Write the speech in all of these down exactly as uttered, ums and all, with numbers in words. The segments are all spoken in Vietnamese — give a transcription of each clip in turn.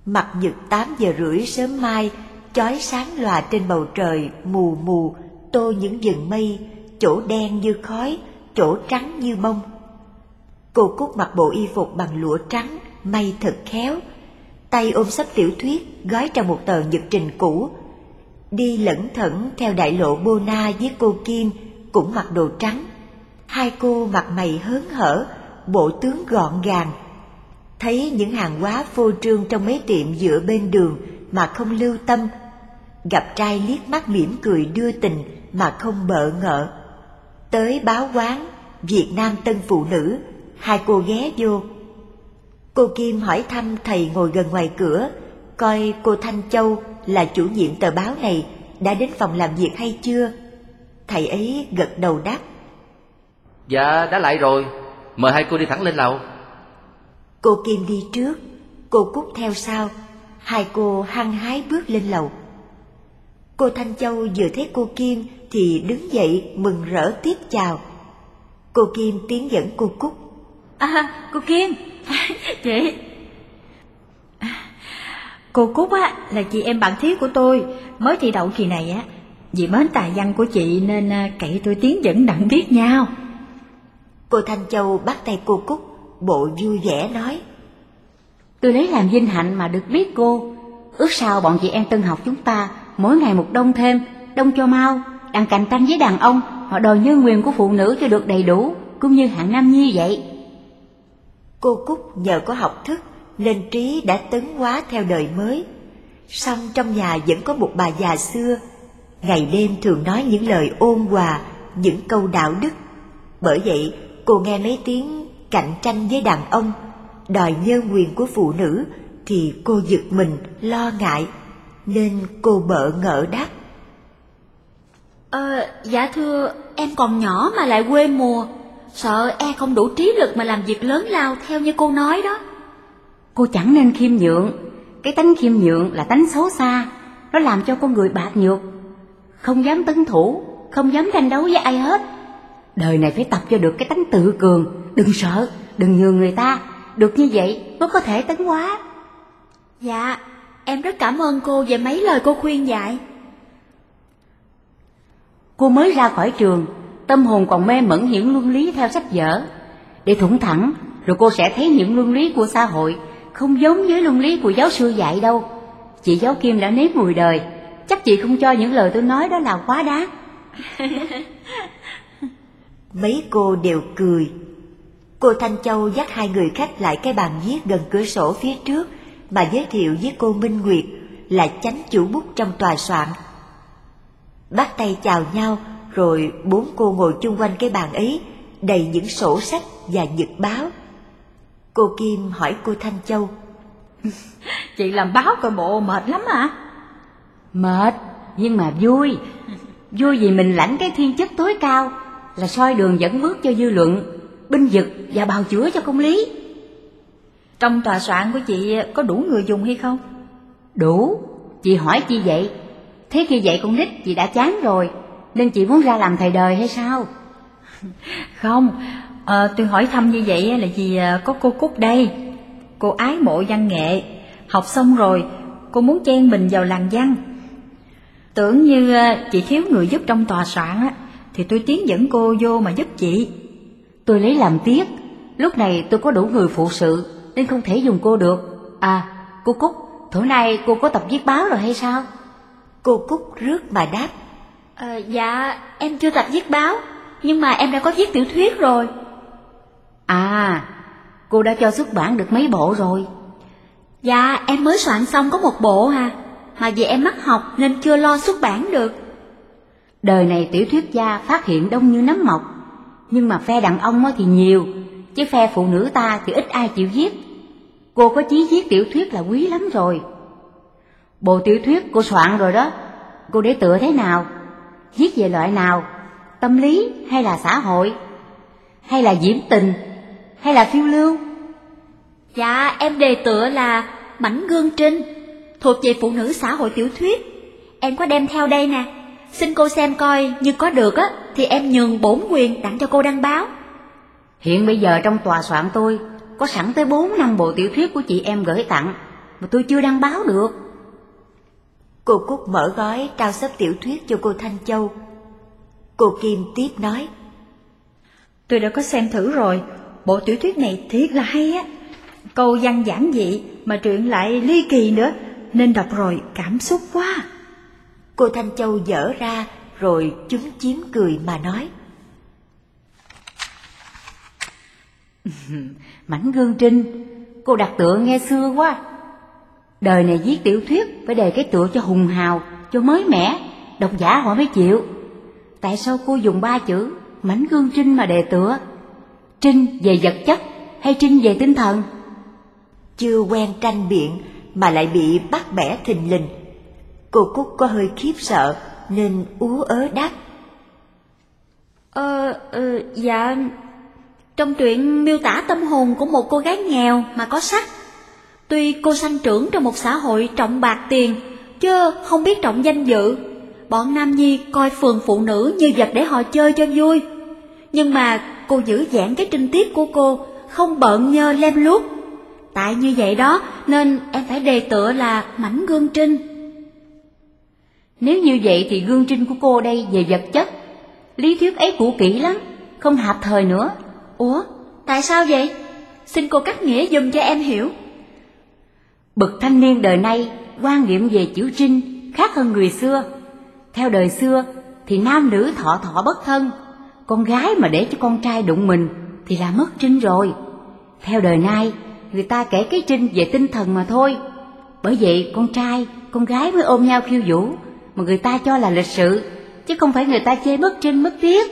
Mặt nhật tám giờ rưỡi sớm mai chói sáng lòa trên bầu trời mù mù, tô những vầng mây, chỗ đen như khói, chỗ trắng như bông. Cô Cúc mặc bộ y phục bằng lụa trắng, may thật khéo, tay ôm xấp tiểu thuyết gói trong một tờ nhật trình cũ, đi lẩn thẩn theo đại lộ Bona với cô Kim cũng mặc đồ trắng. Hai cô mặt mày hớn hở, bộ tướng gọn gàng. Thấy những hàng hóa phô trương trong mấy tiệm dựa bên đường mà không lưu tâm, gặp trai liếc mắt mỉm cười đưa tình mà không bợ ngợ. Tới báo quán Việt Nam Tân Phụ Nữ, hai cô ghé vô. Cô Kim hỏi thăm thầy ngồi gần ngoài cửa, coi cô Thanh Châu là chủ nhiệm tờ báo này đã đến phòng làm việc hay chưa. Thầy ấy gật đầu đáp: Dạ đã lại rồi, mời hai cô đi thẳng lên lầu. Cô Kim đi trước, cô Cúc theo sau. Hai cô hăng hái bước lên lầu. Cô Thanh Châu vừa thấy cô Kim thì đứng dậy mừng rỡ tiếp chào. Cô Kim tiến dẫn cô Cúc: À, cô Kim, chị. Cô Cúc á là chị em bạn thiết của tôi, mới thi đậu kỳ này á. Vì mến tài văn của chị nên cậy tôi tiến dẫn đặng biết nhau. Cô Thanh Châu bắt tay cô Cúc, bộ vui vẻ nói: Tôi lấy làm vinh hạnh mà được biết cô. Ước sao bọn chị em Tân học chúng ta mỗi ngày một đông thêm, đông cho mau, đang cạnh tranh với đàn ông, họ đòi nhân quyền của phụ nữ cho được đầy đủ, cũng như hạng nam nhi vậy. Cô Cúc nhờ có học thức nên trí đã tấn hóa theo đời mới. Song trong nhà vẫn có một bà già xưa, ngày đêm thường nói những lời ôn hòa, những câu đạo đức. Bởi vậy cô nghe mấy tiếng cạnh tranh với đàn ông, đòi nhân quyền của phụ nữ thì cô giật mình lo ngại, nên cô bợ ngỡ đáp: Ờ, dạ thưa, em còn nhỏ mà lại quê mùa, sợ e không đủ trí lực mà làm việc lớn lao theo như cô nói đó. Cô chẳng nên khiêm nhượng. Cái tánh khiêm nhượng là tánh xấu xa, nó làm cho con người bạc nhược, không dám tấn thủ, không dám tranh đấu với ai hết. Đời này phải tập cho được cái tánh tự cường, đừng sợ, đừng nhường người ta. Được như vậy mới có thể tấn hóa. Dạ, em rất cảm ơn cô về mấy lời cô khuyên dạy. Cô mới ra khỏi trường, tâm hồn còn mê mẩn những luân lý theo sách vở. Để thủng thẳng, rồi cô sẽ thấy những luân lý của xã hội không giống với luân lý của giáo sư dạy đâu. Chị giáo Kim đã nếm mùi đời, chắc chị không cho những lời tôi nói đó là quá đáng. Mấy cô đều cười. Cô Thanh Châu dắt hai người khách lại cái bàn viết gần cửa sổ phía trước mà giới thiệu với cô Minh Nguyệt là chánh chủ bút trong tòa soạn. Bắt tay chào nhau, rồi bốn cô ngồi chung quanh cái bàn ấy đầy những sổ sách và nhật báo. Cô Kim hỏi cô Thanh Châu: Chị làm báo coi bộ mệt lắm hả? Mệt, nhưng mà vui. Vui vì mình lãnh cái thiên chức tối cao là soi đường dẫn bước cho dư luận, binh vực và bào chữa cho công lý. Trong tòa soạn của chị có đủ người dùng hay không? Đủ. Chị hỏi chi vậy? Thế khi dạy con nít chị đã chán rồi, nên chị muốn ra làm thầy đời hay sao? Không, à, tôi hỏi thăm như vậy là vì có cô Cúc đây. Cô ái mộ văn nghệ, học xong rồi cô muốn chen mình vào làng văn. Tưởng như chị thiếu người giúp trong tòa soạn á, thì tôi tiến dẫn cô vô mà giúp chị. Tôi lấy làm tiếc, lúc này tôi có đủ người phụ sự nên không thể dùng cô được. À, cô Cúc, tối nay cô có tập viết báo rồi hay sao? Cô Cúc rước mà đáp: à, Dạ, em chưa tập viết báo, nhưng mà em đã có viết tiểu thuyết rồi. À, cô đã cho xuất bản được mấy bộ rồi? Dạ, em mới soạn xong có một bộ à, mà vì em mắc học nên chưa lo xuất bản được. Đời này tiểu thuyết gia phát hiện đông như nấm mọc, nhưng mà phe đàn ông thì nhiều, chứ phe phụ nữ ta thì ít ai chịu viết. Cô có chí viết tiểu thuyết là quý lắm rồi. Bộ tiểu thuyết cô soạn rồi đó, cô để tựa thế nào? Viết về loại nào? Tâm lý hay là xã hội? Hay là diễm tình? Hay là phiêu lưu? Dạ, em đề tựa là Mảnh Gương Trinh, thuộc về phụ nữ xã hội tiểu thuyết. Em có đem theo đây nè, xin cô xem coi, như có được á thì em nhường bổn quyền đặng cho cô đăng báo. Hiện bây giờ trong tòa soạn tôi có sẵn tới bốn năm bộ tiểu thuyết của chị em gửi tặng, mà tôi chưa đăng báo được. Cô Cúc mở gói trao xấp tiểu thuyết cho cô Thanh Châu. Cô Kim tiếp nói: Tôi đã có xem thử rồi, bộ tiểu thuyết này thiệt là hay á. Câu văn giản dị mà truyện lại ly kỳ nữa, nên đọc rồi cảm xúc quá. Cô Thanh Châu dở ra rồi chúm chím cười mà nói: Mảnh Gương Trinh, cô đặt tựa nghe xưa quá. Đời này viết tiểu thuyết phải đề cái tựa cho hùng hào, cho mới mẻ, độc giả họ mới chịu. Tại sao cô dùng ba chữ Mảnh Gương Trinh mà đề tựa? Trinh về vật chất hay Trinh về tinh thần? Chưa quen tranh biện mà lại bị bắt bẻ thình lình. Cô Cúc có hơi khiếp sợ nên ú ớ đáp: Ờ, ờ, dạ, trong truyện miêu tả tâm hồn của một cô gái nghèo mà có sắc. Tuy cô sanh trưởng trong một xã hội trọng bạc tiền, chứ không biết trọng danh dự. Bọn nam nhi coi phường phụ nữ như vật để họ chơi cho vui. Nhưng mà cô giữ dãn cái trinh tiết của cô, không bợn nhơ lem luốc. Tại như vậy đó nên em phải đề tựa là Mảnh Gương Trinh. Nếu như vậy thì Gương Trinh của cô đây về vật chất. Lý thuyết ấy cũ kỹ lắm, không hạp thời nữa. Ủa, tại sao vậy? Xin cô cắt nghĩa dùm cho em hiểu. Bậc thanh niên đời nay quan niệm về chữ trinh khác hơn người xưa. Theo đời xưa thì nam nữ thọ thọ bất thân, con gái mà để cho con trai đụng mình thì là mất trinh rồi. Theo đời nay người ta kể cái trinh về tinh thần mà thôi. Bởi vậy con trai, con gái mới ôm nhau khiêu vũ mà người ta cho là lịch sự, chứ không phải người ta chê mất trinh mất tiết.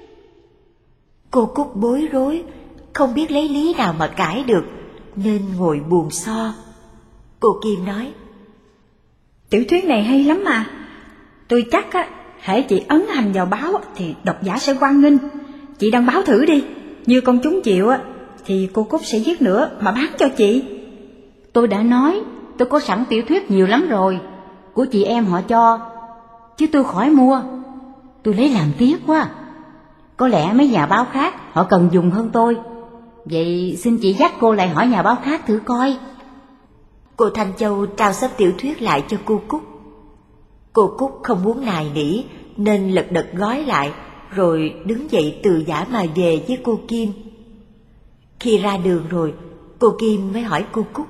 Cô Cúc bối rối, không biết lấy lý nào mà cãi được, nên ngồi buồn so. Cô Kim nói: Tiểu thuyết này hay lắm mà. Tôi chắc á, hễ chị ấn hành vào báo thì độc giả sẽ hoan nghênh. Chị đăng báo thử đi, như công chúng chịu á thì cô Cúc sẽ viết nữa mà bán cho chị. Tôi đã nói, tôi có sẵn tiểu thuyết nhiều lắm rồi, của chị em họ cho, chứ tôi khỏi mua. Tôi lấy làm tiếc quá. Có lẽ mấy nhà báo khác họ cần dùng hơn tôi. Vậy xin chị dắt cô lại hỏi nhà báo khác thử coi. Cô Thanh Châu trao xấp tiểu thuyết lại cho cô Cúc. Cô Cúc không muốn nài nỉ nên lật đật gói lại, rồi đứng dậy từ giã mà về với cô Kim. Khi ra đường rồi, cô Kim mới hỏi cô Cúc: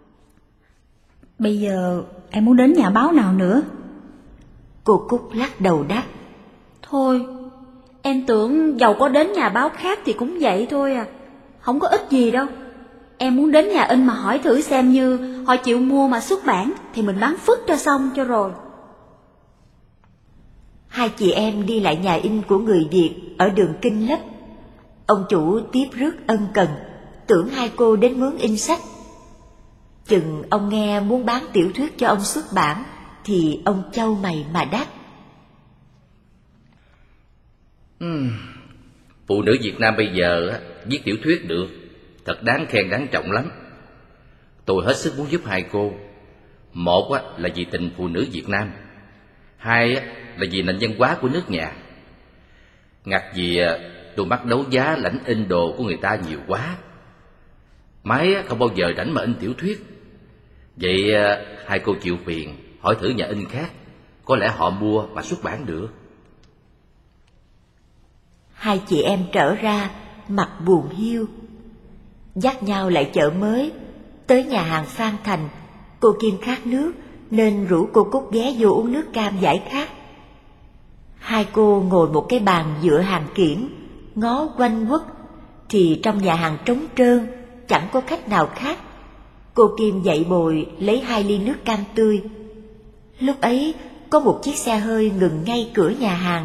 Bây giờ em muốn đến nhà báo nào nữa? Cô Cúc lắc đầu đáp: Thôi, em tưởng dầu có đến nhà báo khác thì cũng vậy thôi à, không có ích gì đâu. Em muốn đến nhà in mà hỏi thử xem như họ chịu mua mà xuất bản thì mình bán phứt cho xong cho rồi. Hai chị em đi lại nhà in của người Việt ở đường Kinh Lấp. Ông chủ tiếp rước ân cần, tưởng hai cô đến mướn in sách. Chừng ông nghe muốn bán tiểu thuyết cho ông xuất bản thì ông chau mày mà đáp: uhm, Phụ nữ Việt Nam bây giờ viết tiểu thuyết được, thật đáng khen đáng trọng lắm. Tôi hết sức muốn giúp hai cô. Một là vì tình phụ nữ Việt Nam, hai là vì nền văn hóa của nước nhà. Ngặt vì tôi mắc đấu giá lãnh in đồ của người ta nhiều quá, máy không bao giờ rảnh mà in tiểu thuyết. Vậy hai cô chịu phiền hỏi thử nhà in khác, có lẽ họ mua mà xuất bản được. Hai chị em trở ra mặt buồn hiu, dắt nhau lại chợ mới. Tới nhà hàng Phan Thành, cô Kim khát nước nên rủ cô Cúc ghé vô uống nước cam giải khát. Hai cô ngồi một cái bàn dựa hàng kiển, ngó quanh quất, thì trong nhà hàng trống trơn, chẳng có khách nào khác. Cô Kim dậy bồi lấy hai ly nước cam tươi. Lúc ấy có một chiếc xe hơi ngừng ngay cửa nhà hàng.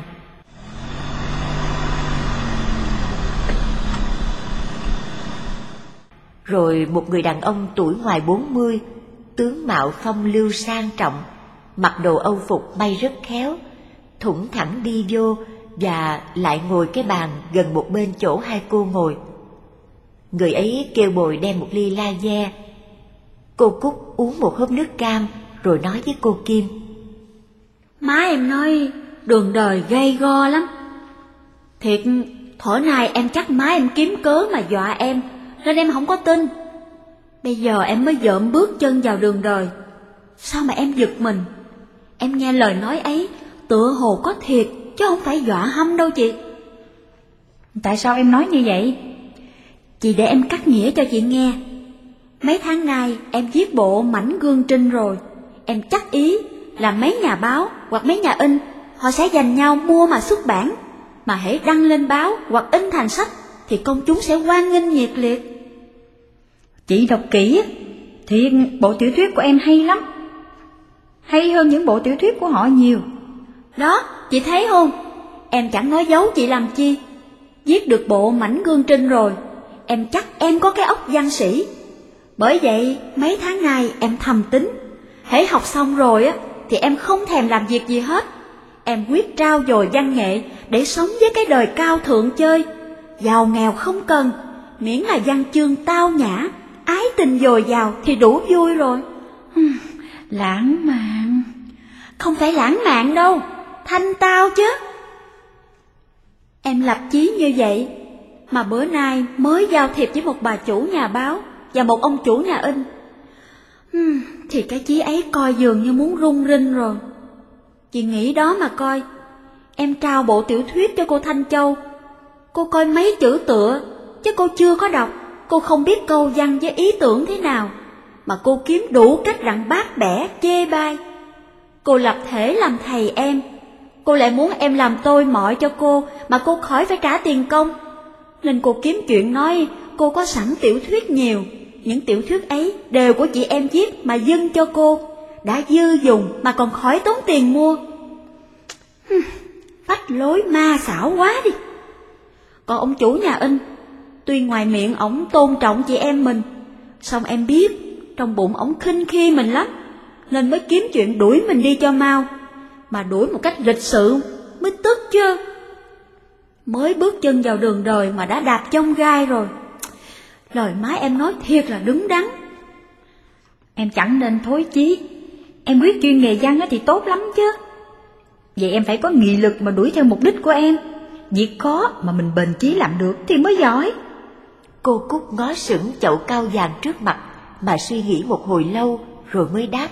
Rồi một người đàn ông tuổi ngoài bốn mươi, tướng mạo phong lưu sang trọng, mặc đồ âu phục may rất khéo, thủng thẳng đi vô và lại ngồi cái bàn gần một bên chỗ hai cô ngồi. Người ấy kêu bồi đem một ly la ve. Cô Cúc uống một hớp nước cam rồi nói với cô Kim: Má em nói đường đời gay go lắm. Thiệt, thổi này em chắc má em kiếm cớ mà dọa em, nên em không có tin. Bây giờ em mới dợm bước chân vào đường đời. Sao mà em giật mình? Em nghe lời nói ấy tựa hồ có thiệt, chứ không phải dọa hăm đâu chị. Tại sao em nói như vậy? Chị để em cắt nghĩa cho chị nghe. Mấy tháng nay em viết bộ Mảnh Gương Trinh rồi. Em chắc ý là mấy nhà báo hoặc mấy nhà in họ sẽ giành nhau mua mà xuất bản. Mà hễ đăng lên báo hoặc in thành sách thì công chúng sẽ hoan nghênh nhiệt liệt. Chị đọc kỹ, thiệt bộ tiểu thuyết của em hay lắm. Hay hơn những bộ tiểu thuyết của họ nhiều. Đó, chị thấy không? Em chẳng nói giấu chị làm chi. Viết được bộ Mảnh Gương Trinh rồi, em chắc em có cái óc văn sĩ. Bởi vậy mấy tháng nay em thầm tính, hễ học xong rồi á thì em không thèm làm việc gì hết. Em quyết trau dồi văn nghệ để sống với cái đời cao thượng chơi. Giàu nghèo không cần, miễn là văn chương tao nhã, ái tình dồi dào thì đủ vui rồi. Lãng mạn. Không phải lãng mạn đâu, thanh tao chứ. Em lập chí như vậy, mà bữa nay mới giao thiệp với một bà chủ nhà báo và một ông chủ nhà in. Hmm, thì cái chí ấy coi dường như muốn rung rinh rồi. Chị nghĩ đó mà coi. Em trao bộ tiểu thuyết cho cô Thanh Châu. Cô coi mấy chữ tựa, chứ cô chưa có đọc. Cô không biết câu văn với ý tưởng thế nào, mà cô kiếm đủ cách đặng bát bẻ, chê bai. Cô lập thể làm thầy em. Cô lại muốn em làm tôi mọi cho cô, mà cô khỏi phải trả tiền công. Nên cô kiếm chuyện nói cô có sẵn tiểu thuyết nhiều. Những tiểu thuyết ấy đều của chị em viết mà dâng cho cô. Đã dư dùng mà còn khỏi tốn tiền mua. Phách lối ma xảo quá đi. Còn ông chủ nhà in, tuy ngoài miệng ổng tôn trọng chị em mình, song em biết trong bụng ổng khinh khi mình lắm, nên mới kiếm chuyện đuổi mình đi cho mau. Mà đuổi một cách lịch sự mới tức chứ. Mới bước chân vào đường đời mà đã đạp trong gai rồi. Lời má em nói thiệt là đứng đắn. Em chẳng nên thối chí. Em quyết chuyên nghề văn thì tốt lắm chứ. Vậy em phải có nghị lực mà đuổi theo mục đích của em. Việc khó mà mình bền chí làm được thì mới giỏi. Cô Cúc ngó sững chậu cao vàng trước mặt mà suy nghĩ một hồi lâu rồi mới đáp.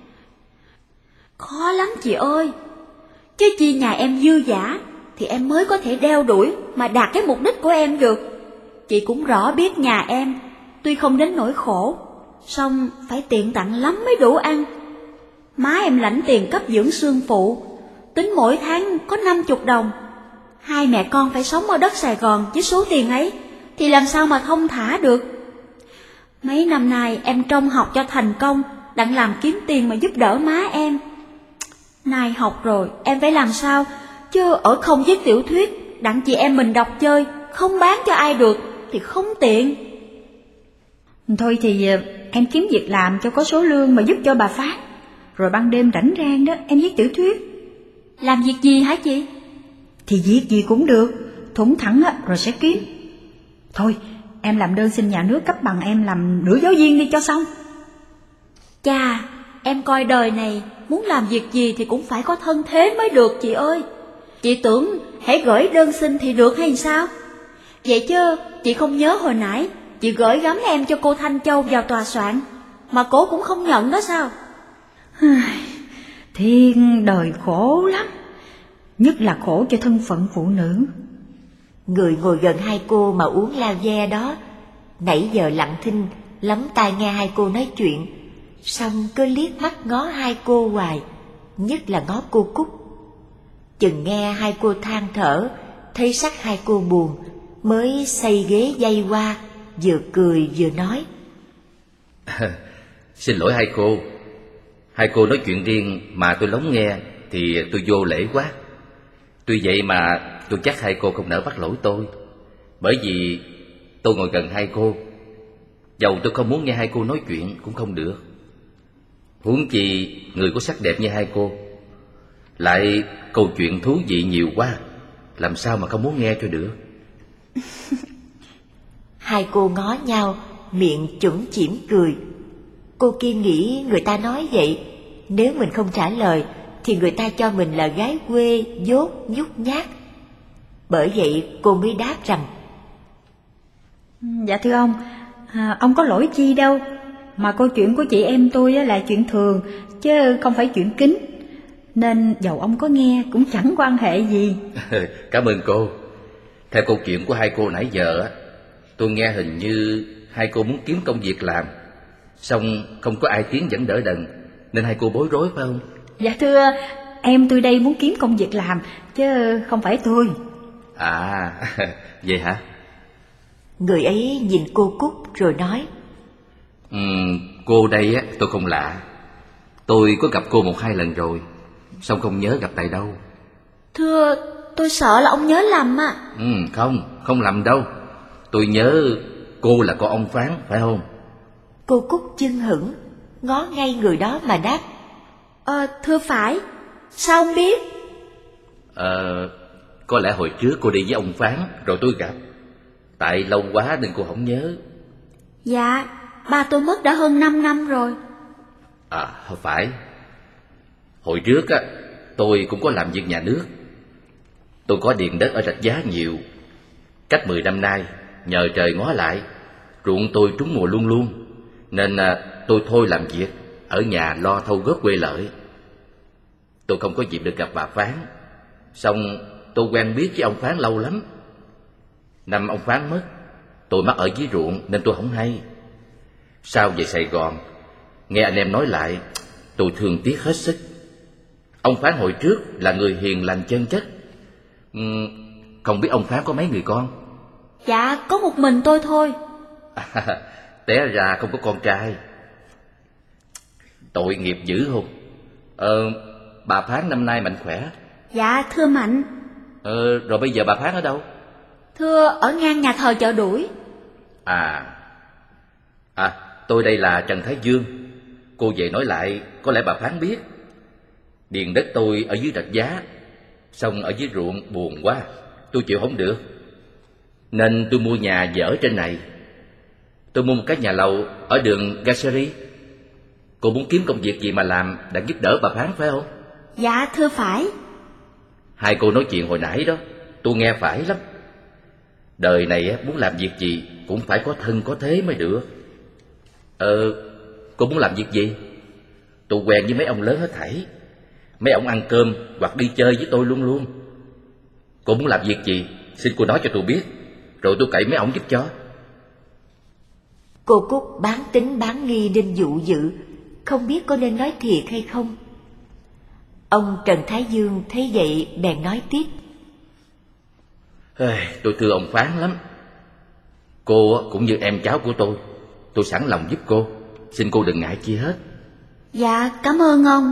Khó lắm chị ơi. Chứ chi nhà em dư dả thì em mới có thể đeo đuổi mà đạt cái mục đích của em được. Chị cũng rõ biết nhà em tuy không đến nỗi khổ, song phải tiện tặng lắm mới đủ ăn. Má em lãnh tiền cấp dưỡng xương phụ, tính mỗi tháng có năm chục đồng. Hai mẹ con phải sống ở đất Sài Gòn với số tiền ấy thì làm sao mà thông thả được. Mấy năm nay em trông học cho thành công, đặng làm kiếm tiền mà giúp đỡ má em. Nay học rồi em phải làm sao, chứ ở không viết tiểu thuyết đặng chị em mình đọc chơi, không bán cho ai được thì không tiện. Thôi thì em kiếm việc làm cho có số lương mà giúp cho bà Phát. Rồi ban đêm rảnh rang đó em viết tiểu thuyết. Làm việc gì hả chị? Thì việc gì cũng được, thủng thẳng á, rồi sẽ kiếm. Thôi em làm đơn xin nhà nước cấp bằng em làm nửa giáo viên đi cho xong. Chà, em coi đời này muốn làm việc gì thì cũng phải có thân thế mới được chị ơi. Chị tưởng hãy gửi đơn xin thì được hay sao? Vậy chứ chị không nhớ hồi nãy chị gửi gắm em cho cô Thanh Châu vào tòa soạn, mà cô cũng không nhận đó sao? Thiên đời khổ lắm, nhất là khổ cho thân phận phụ nữ. Người ngồi gần hai cô mà uống lao ve đó nãy giờ lặng thinh lắm tai nghe hai cô nói chuyện, xong cứ liếc mắt ngó hai cô hoài, nhất là ngó cô Cúc. Chừng nghe hai cô than thở, thấy sắc hai cô buồn, mới xây ghế dây qua, vừa cười vừa nói. Xin lỗi hai cô. Hai cô nói chuyện riêng mà tôi lóng nghe thì tôi vô lễ quá. Tuy vậy mà tôi chắc hai cô không nỡ bắt lỗi tôi, bởi vì tôi ngồi gần hai cô, dầu tôi không muốn nghe hai cô nói chuyện cũng không được. Huống chi người có sắc đẹp như hai cô, lại câu chuyện thú vị nhiều quá, làm sao mà không muốn nghe cho được. Hai cô ngó nhau, miệng chuẩn chỉm cười. Cô kia nghĩ người ta nói vậy, nếu mình không trả lời thì người ta cho mình là gái quê, dốt, nhút nhát. Bởi vậy cô mới đáp rằng: Dạ thưa ông, à, ông có lỗi chi đâu, mà câu chuyện của chị em tôi là chuyện thường, chứ không phải chuyện kín. Nên dầu ông có nghe cũng chẳng quan hệ gì. Cảm ơn cô. Theo câu chuyện của hai cô nãy giờ, tôi nghe hình như hai cô muốn kiếm công việc làm, xong không có ai tiến dẫn đỡ đần, nên hai cô bối rối phải không? Dạ thưa, em tôi đây muốn kiếm công việc làm, chứ không phải tôi. À, vậy hả? Người ấy nhìn cô Cúc rồi nói: Ừ, cô đây á, tôi không lạ. Tôi có gặp cô một hai lần rồi, xong không nhớ gặp tại đâu. Thưa, tôi sợ là ông nhớ lầm à. Ừ, không, không lầm đâu. Tôi nhớ cô là con ông Phán, phải không? Cô Cúc chưng hửng, ngó ngay người đó mà đáp: Ờ, thưa phải. Sao ông biết? Ờ, có lẽ hồi trước cô đi với ông Phán rồi tôi gặp. Tại lâu quá nên cô không nhớ. Dạ, ba tôi mất đã hơn năm năm rồi. À, phải. Hồi trước á, tôi cũng có làm việc nhà nước. Tôi có điền đất ở Rạch Giá nhiều. Cách mười năm nay, nhờ trời ngó lại, ruộng tôi trúng mùa luôn luôn, nên à, tôi thôi làm việc, ở nhà lo thâu góp quê lợi. Tôi không có dịp được gặp bà Phán, xong tôi quen biết với ông Phán lâu lắm. Năm ông Phán mất, tôi mắc ở dưới ruộng nên tôi không hay. Sau về Sài Gòn, nghe anh em nói lại, tôi thương tiếc hết sức. Ông Phán hồi trước là người hiền lành chân chất. uhm, Không biết ông Phán có mấy người con? Dạ, có một mình tôi thôi. À, té ra không có con trai. Tội nghiệp dữ không? Ờ, bà Phán năm nay mạnh khỏe? Dạ, thưa Mạnh. Ờ, rồi bây giờ bà Phán ở đâu? Thưa, ở ngang nhà thờ Chợ Đuổi. À, à, tôi đây là Trần Thái Dương. Cô về nói lại, có lẽ bà Phán biết. Điền đất tôi ở dưới Rạch Giá, xong ở dưới ruộng buồn quá, tôi chịu không được, nên tôi mua nhà về ở trên này. Tôi mua một cái nhà lầu ở đường Gassery. Cô muốn kiếm công việc gì mà làm đã giúp đỡ bà Phán phải không? Dạ, thưa phải. Hai cô nói chuyện hồi nãy đó, tôi nghe phải lắm. Đời này muốn làm việc gì cũng phải có thân có thế mới được. Ờ, cô muốn làm việc gì? Tôi quen với mấy ông lớn hết thảy. Mấy ông ăn cơm hoặc đi chơi với tôi luôn luôn. Cô muốn làm việc gì, xin cô nói cho tôi biết, rồi tôi cậy mấy ông giúp cho. Cô Cúc bán tính bán nghi nên dụ dự, không biết có nên nói thiệt hay không. Ông Trần Thái Dương thấy vậy bèn nói tiếp: Tôi thương ông Phán lắm. Cô cũng như em cháu của tôi, tôi sẵn lòng giúp cô, xin cô đừng ngại chi hết. Dạ, cảm ơn ông.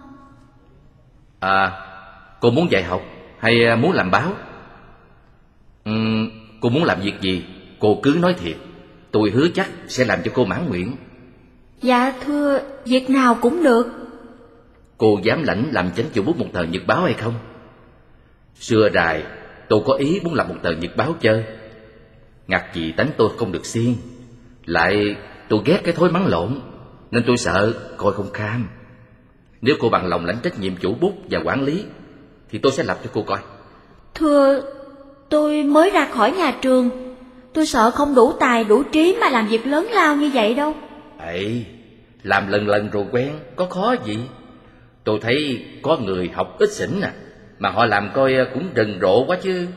À, cô muốn dạy học hay muốn làm báo? Uhm, cô muốn làm việc gì, cô cứ nói thiệt, tôi hứa chắc sẽ làm cho cô mãn nguyện. Dạ thưa, việc nào cũng được. Cô dám lãnh làm chánh chủ bút một tờ nhật báo hay không? Xưa rài, tôi có ý muốn làm một tờ nhật báo chơi. Ngặt gì tánh tôi không được xiên, lại tôi ghét cái thói mắng lộn, nên tôi sợ coi không kham. Nếu cô bằng lòng lãnh trách nhiệm chủ bút và quản lý, thì tôi sẽ lập cho cô coi. Thưa, tôi mới ra khỏi nhà trường, tôi sợ không đủ tài đủ trí mà làm việc lớn lao như vậy đâu. Ấy, làm lần lần rồi quen, có khó gì. Tôi thấy có người học ít xỉn à, mà họ làm coi cũng rần rộ quá chứ.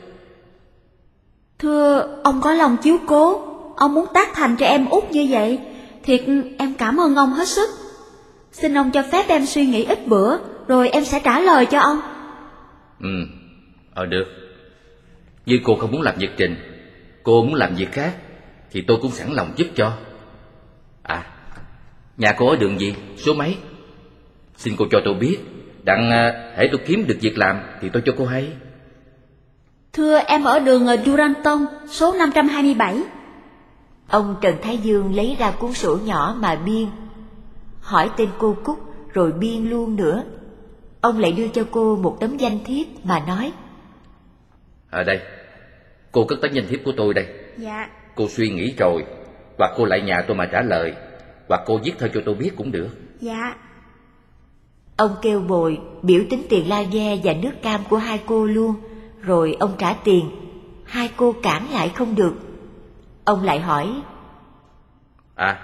Thưa, ông có lòng chiếu cố, ông muốn tác thành cho em út như vậy, thiệt em cảm ơn ông hết sức. Xin ông cho phép em suy nghĩ ít bữa, rồi em sẽ trả lời cho ông. Ừ, ờ được. Như cô không muốn làm việc trình, cô muốn làm việc khác, thì tôi cũng sẵn lòng giúp cho. À, nhà cô ở đường gì, số mấy? Xin cô cho tôi biết, đặng hễ tôi kiếm được việc làm thì tôi cho cô hay. Thưa, em ở đường Duranton, số năm trăm hai mươi bảy. Ông Trần Thái Dương lấy ra cuốn sổ nhỏ mà biên, hỏi tên cô Cúc rồi biên luôn nữa. Ông lại đưa cho cô một tấm danh thiếp mà nói: Ở đây, cô cất tấm danh thiếp của tôi đây. Dạ. Cô suy nghĩ rồi, hoặc cô lại nhà tôi mà trả lời, hoặc cô viết thơ cho tôi biết cũng được. Dạ. Ông kêu bồi biểu tính tiền la ve và nước cam của hai cô luôn, rồi ông trả tiền. Hai cô cản lại không được. Ông lại hỏi: À,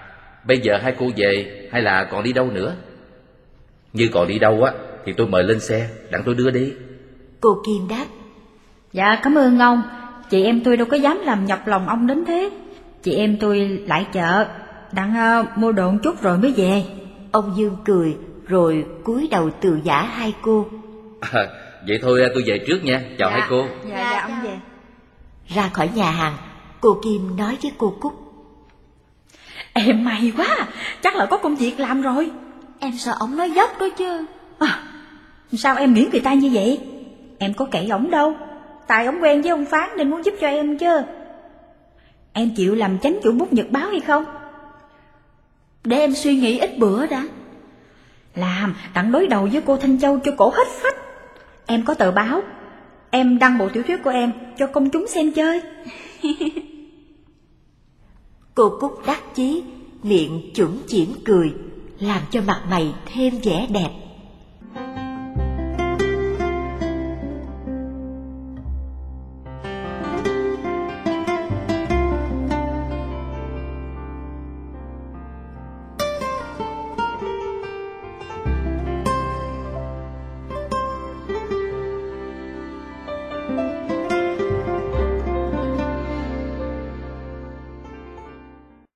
bây giờ hai cô về hay là còn đi đâu nữa? Như còn đi đâu á thì tôi mời lên xe, đặng tôi đưa đi. Cô Kim đáp. Dạ cảm ơn ông, chị em tôi đâu có dám làm nhọc lòng ông đến thế. Chị em tôi lại chợ, đặng uh, mua đồ một chút rồi mới về. Ông Dương cười rồi cúi đầu từ giả hai cô. À, vậy thôi tôi về trước nha, chào Dạ. hai cô. Dạ, dạ, ông về. Ra khỏi nhà hàng, cô Kim nói với cô Cúc. Em may quá, chắc là có công việc làm rồi. Em sợ ổng nói dốc đó chứ. À, sao em nghĩ người ta như vậy? Em có cậy ổng đâu, tại ổng quen với ông Phán nên muốn giúp cho em chứ. Em chịu làm chánh chủ bút nhật báo hay không? Để em suy nghĩ ít bữa đã. Làm, đặng đối đầu với cô Thanh Châu cho cổ hết phách. Em có tờ báo, em đăng bộ tiểu thuyết của em cho công chúng xem chơi. Cô Cúc đắc chí, miệng chuẩn chỉn cười, làm cho mặt mày thêm vẻ đẹp.